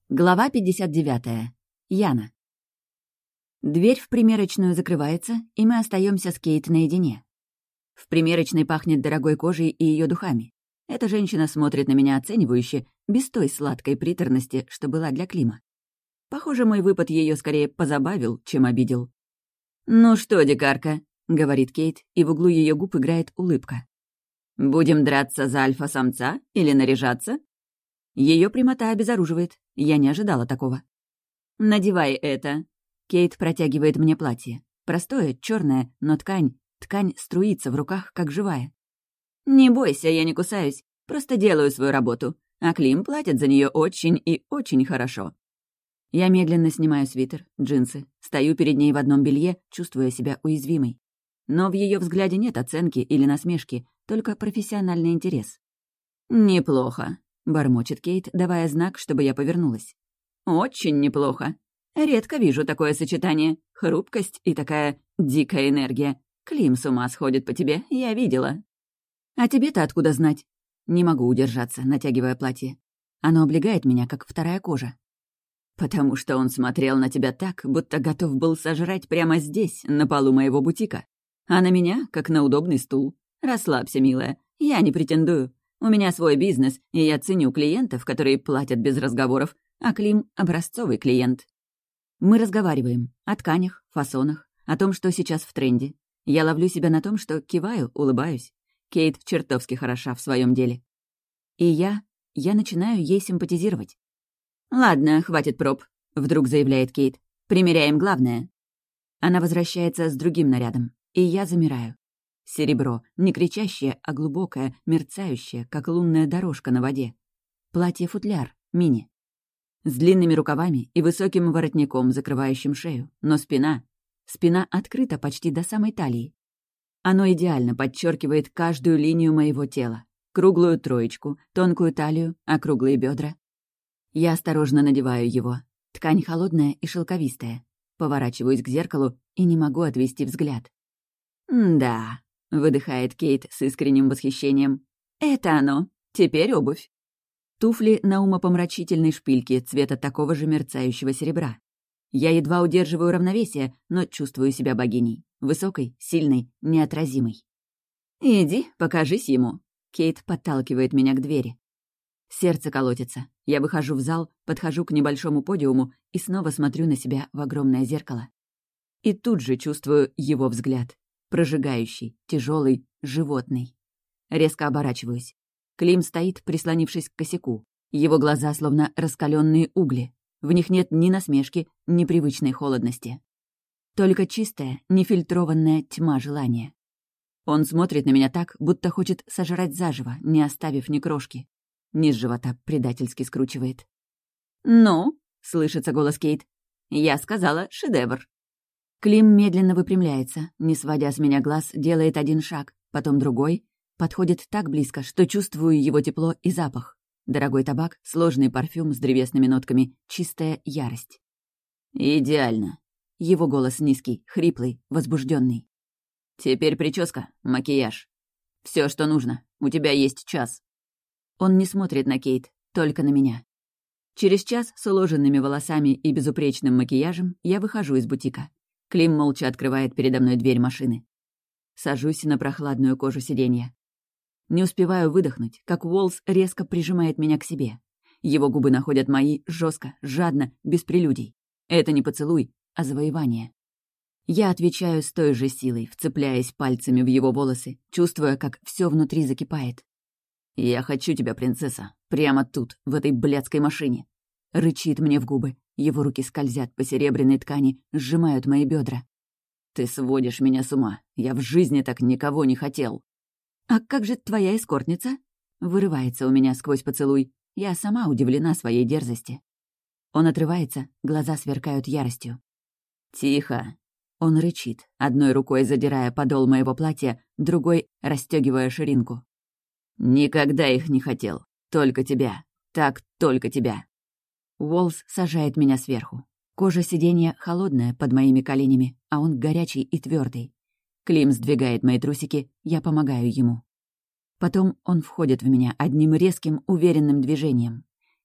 Глава 59. Яна. Дверь в примерочную закрывается, и мы остаемся с Кейт наедине. В примерочной пахнет дорогой кожей и ее духами. Эта женщина смотрит на меня оценивающе, без той сладкой приторности, что была для Клима. Похоже, мой выпад ее скорее позабавил, чем обидел. «Ну что, дикарка», — говорит Кейт, и в углу ее губ играет улыбка. «Будем драться за альфа-самца или наряжаться?» Ее прямота обезоруживает. Я не ожидала такого. «Надевай это». Кейт протягивает мне платье. Простое, черное, но ткань струится в руках, как живая. «Не бойся, я не кусаюсь. Просто делаю свою работу. А Клим платит за нее очень и очень хорошо». Я медленно снимаю свитер, джинсы, стою перед ней в одном белье, чувствуя себя уязвимой. Но в ее взгляде нет оценки или насмешки, только профессиональный интерес. «Неплохо», — бормочет Кейт, давая знак, чтобы я повернулась. «Очень неплохо. Редко вижу такое сочетание. Хрупкость и такая дикая энергия. Клим с ума сходит по тебе, я видела». «А тебе-то откуда знать?» Не могу удержаться, натягивая платье. Оно облегает меня, как вторая кожа. «Потому что он смотрел на тебя так, будто готов был сожрать прямо здесь, на полу моего бутика. А на меня, как на удобный стул. Расслабься, милая, я не претендую. У меня свой бизнес, и я ценю клиентов, которые платят без разговоров, а Клим — образцовый клиент». Мы разговариваем о тканях, фасонах, о том, что сейчас в тренде. Я ловлю себя на том, что киваю, улыбаюсь. Кейт чертовски хороша в своем деле. И я начинаю ей симпатизировать. «Ладно, хватит проб», — вдруг заявляет Кейт. «Примеряем главное». Она возвращается с другим нарядом, и я замираю. Серебро, не кричащее, а глубокое, мерцающее, как лунная дорожка на воде. Платье-футляр, мини. С длинными рукавами и высоким воротником, закрывающим шею, но спина открыта почти до самой талии. Оно идеально подчеркивает каждую линию моего тела. Круглую троечку, тонкую талию, округлые бедра. Я осторожно надеваю его. Ткань холодная и шелковистая. Поворачиваюсь к зеркалу и не могу отвести взгляд. «Да», — выдыхает Кейт с искренним восхищением. «Это оно. Теперь обувь». Туфли на умопомрачительной шпильке цвета такого же мерцающего серебра. Я едва удерживаю равновесие, но чувствую себя богиней. Высокой, сильной, неотразимой. «Иди, покажись ему». Кейт подталкивает меня к двери. Сердце колотится. Я выхожу в зал, подхожу к небольшому подиуму и снова смотрю на себя в огромное зеркало. И тут же чувствую его взгляд. Прожигающий, тяжелый, животный. Резко оборачиваюсь. Клим стоит, прислонившись к косяку. Его глаза словно раскаленные угли. В них нет ни насмешки, ни привычной холодности. Только чистая, нефильтрованная тьма желания. Он смотрит на меня так, будто хочет сожрать заживо, не оставив ни крошки. Низ живота предательски скручивает. «Ну?» — слышится голос Кейт. «Я сказала, шедевр». Клим медленно выпрямляется, не сводя с меня глаз, делает один шаг, потом другой, подходит так близко, что чувствую его тепло и запах. Дорогой табак, сложный парфюм с древесными нотками, чистая ярость. «Идеально». Его голос низкий, хриплый, возбужденный. «Теперь прическа, макияж. Все, что нужно. У тебя есть час». Он не смотрит на Кейт, только на меня. Через час с уложенными волосами и безупречным макияжем я выхожу из бутика. Клим молча открывает передо мной дверь машины. Сажусь на прохладную кожу сиденья. Не успеваю выдохнуть, как Уоллс резко прижимает меня к себе. Его губы находят мои жестко, жадно, без прелюдий. Это не поцелуй, а завоевание. Я отвечаю с той же силой, вцепляясь пальцами в его волосы, чувствуя, как все внутри закипает. «Я хочу тебя, принцесса, прямо тут, в этой блядской машине!» Рычит мне в губы. Его руки скользят по серебряной ткани, сжимают мои бедра. «Ты сводишь меня с ума. Я в жизни так никого не хотел». «А как же твоя эскортница?» Вырывается у меня сквозь поцелуй. Я сама удивлена своей дерзости. Он отрывается, глаза сверкают яростью. «Тихо!» Он рычит, одной рукой задирая подол моего платья, другой расстегивая ширинку. «Никогда их не хотел. Только тебя. Так только тебя». Уоллс сажает меня сверху. Кожа сиденья холодная под моими коленями, а он горячий и твердый. Клим сдвигает мои трусики, я помогаю ему. Потом он входит в меня одним резким, уверенным движением.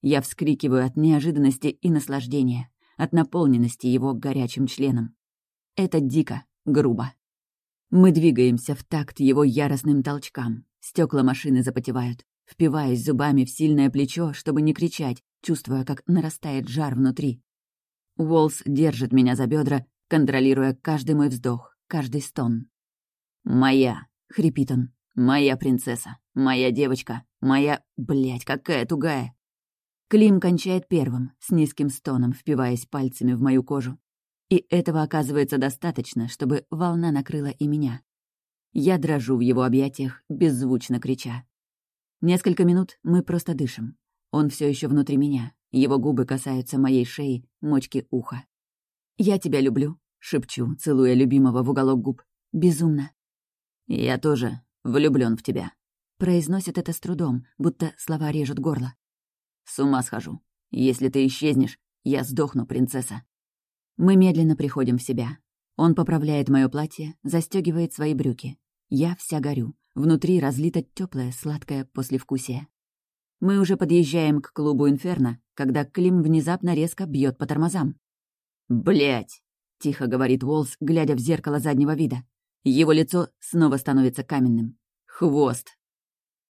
Я вскрикиваю от неожиданности и наслаждения, от наполненности его горячим членом. Это дико, грубо. Мы двигаемся в такт его яростным толчкам. Стекла машины запотевают. Впиваюсь зубами в сильное плечо, чтобы не кричать, чувствуя, как нарастает жар внутри. Уоллс держит меня за бедра, контролируя каждый мой вздох, каждый стон. «Моя», — хрипит он, — «моя принцесса, моя девочка, моя... Блядь, какая тугая!» Клим кончает первым, с низким стоном, впиваясь пальцами в мою кожу. И этого оказывается достаточно, чтобы волна накрыла и меня. Я дрожу в его объятиях, беззвучно крича. Несколько минут мы просто дышим. Он все еще внутри меня. Его губы касаются моей шеи, мочки уха. «Я тебя люблю», — шепчу, целуя любимого в уголок губ. «Безумно». «Я тоже влюблён в тебя», — произносит это с трудом, будто слова режут горло. «С ума схожу. Если ты исчезнешь, я сдохну, принцесса». Мы медленно приходим в себя. Он поправляет моё платье, застёгивает свои брюки. Я вся горю. Внутри разлито тёплое, сладкое послевкусие. Мы уже подъезжаем к клубу «Инферно», когда Клим внезапно резко бьёт по тормозам. «Блядь!» — тихо говорит Уоллс, глядя в зеркало заднего вида. Его лицо снова становится каменным. «Хвост!»